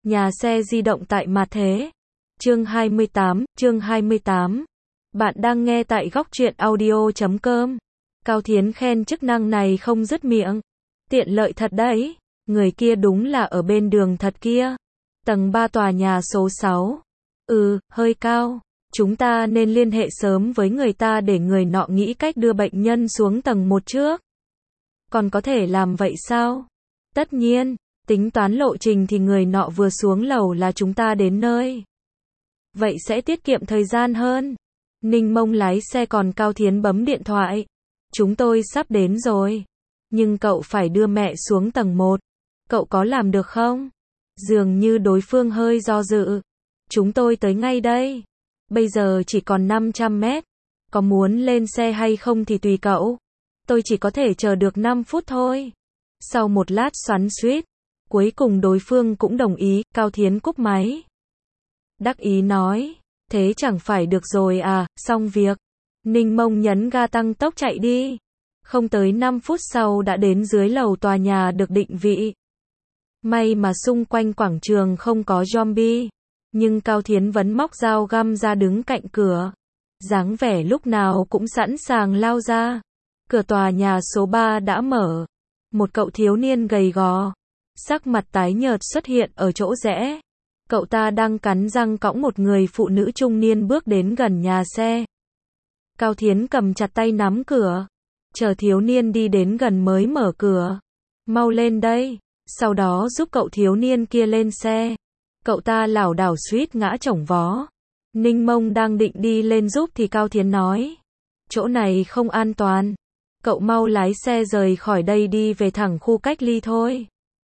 Nhà xe di động tại Mặt Thế. Chương 28. Bạn đang nghe tại góc truyện audio.com. Cao Thiến khen chức năng này không dứt miệng. Tiện lợi thật đấy. Người kia đúng là ở bên đường thật kia. Tầng 3 tòa nhà số 6. Hơi cao. Chúng ta nên liên hệ sớm với người ta để người nọ nghĩ cách đưa bệnh nhân xuống tầng 1 trước. Còn có thể làm vậy sao? Tất nhiên, tính toán lộ trình thì người nọ vừa xuống lầu là chúng ta đến nơi. Vậy sẽ tiết kiệm thời gian hơn. Ninh Mông lái xe còn Cao Thiến bấm điện thoại. Chúng tôi sắp đến rồi. Nhưng cậu phải đưa mẹ xuống tầng 1. Cậu có làm được không? Dường như đối phương hơi do dự. Chúng tôi tới ngay đây. Bây giờ chỉ còn 500 mét. Có muốn lên xe hay không thì tùy cậu. Tôi chỉ có thể chờ được 5 phút thôi. Sau một lát xoắn xuýt, cuối cùng đối phương cũng đồng ý. Cao Thiến cúp máy. Đắc ý nói, thế chẳng phải được rồi à, xong việc. Ninh Mông nhấn ga tăng tốc chạy đi. Không tới 5 phút sau đã đến dưới lầu tòa nhà được định vị. May mà xung quanh quảng trường không có zombie. Nhưng Cao Thiến vẫn móc dao găm ra đứng cạnh cửa. Dáng vẻ lúc nào cũng sẵn sàng lao ra. Cửa tòa nhà số 3 đã mở. Một cậu thiếu niên gầy gò, sắc mặt tái nhợt xuất hiện ở chỗ rẽ. Cậu ta đang cắn răng cõng một người phụ nữ trung niên bước đến gần nhà xe. Cao Thiến cầm chặt tay nắm cửa, chờ thiếu niên đi đến gần mới mở cửa. Mau lên đây, sau đó giúp cậu thiếu niên kia lên xe. Cậu ta lảo đảo suýt ngã chổng vó. Ninh Mông đang định đi lên giúp thì Cao Thiến nói, chỗ này không an toàn. Cậu mau lái xe rời khỏi đây đi về thẳng khu cách ly thôi.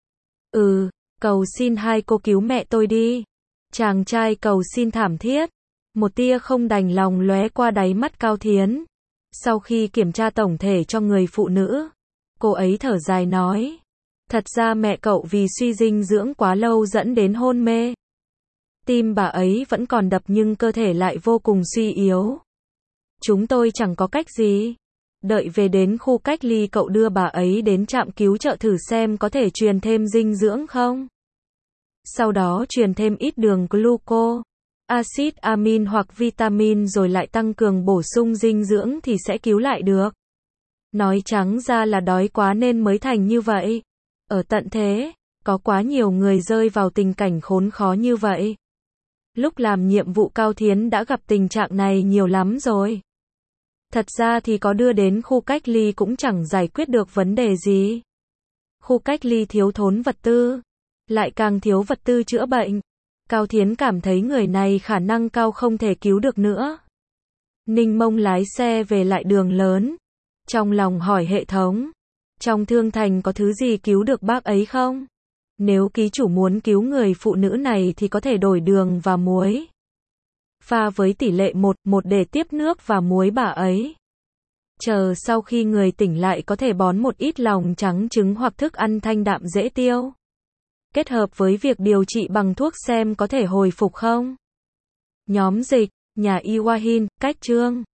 Cầu xin hai cô cứu mẹ tôi đi. Chàng trai cầu xin thảm thiết. Một tia không đành lòng lóe qua đáy mắt Cao Thiến. Sau khi kiểm tra tổng thể cho người phụ nữ, cô ấy thở dài nói, thật ra mẹ cậu vì suy dinh dưỡng quá lâu dẫn đến hôn mê. Tim bà ấy vẫn còn đập nhưng cơ thể lại vô cùng suy yếu. Chúng tôi chẳng có cách gì. Đợi về đến khu cách ly cậu đưa bà ấy đến trạm cứu trợ thử xem có thể truyền thêm dinh dưỡng không. Sau đó truyền thêm ít đường gluco, axit amin hoặc vitamin rồi lại tăng cường bổ sung dinh dưỡng thì sẽ cứu lại được. Nói trắng ra là đói quá nên mới thành như vậy. Ở tận thế, có quá nhiều người rơi vào tình cảnh khốn khó như vậy. Lúc làm nhiệm vụ Cao Thiến đã gặp tình trạng này nhiều lắm rồi. Thật ra thì có đưa đến khu cách ly cũng chẳng giải quyết được vấn đề gì. Khu cách ly thiếu thốn vật tư, lại càng thiếu vật tư chữa bệnh. Cao Thiến cảm thấy người này khả năng cao không thể cứu được nữa. Ninh Mông lái xe về lại đường lớn. Trong lòng hỏi hệ thống, trong Thương Thành có thứ gì cứu được bác ấy không? Nếu ký chủ muốn cứu người phụ nữ này thì có thể đổi đường và muối. Pha với tỷ lệ 1:1 để tiếp nước và muối bà ấy. Chờ sau khi người tỉnh lại có thể bón một ít lòng trắng trứng hoặc thức ăn thanh đạm dễ tiêu. Kết hợp với việc điều trị bằng thuốc xem có thể hồi phục không. Nhóm dịch, nhà y Wahin, cách chương.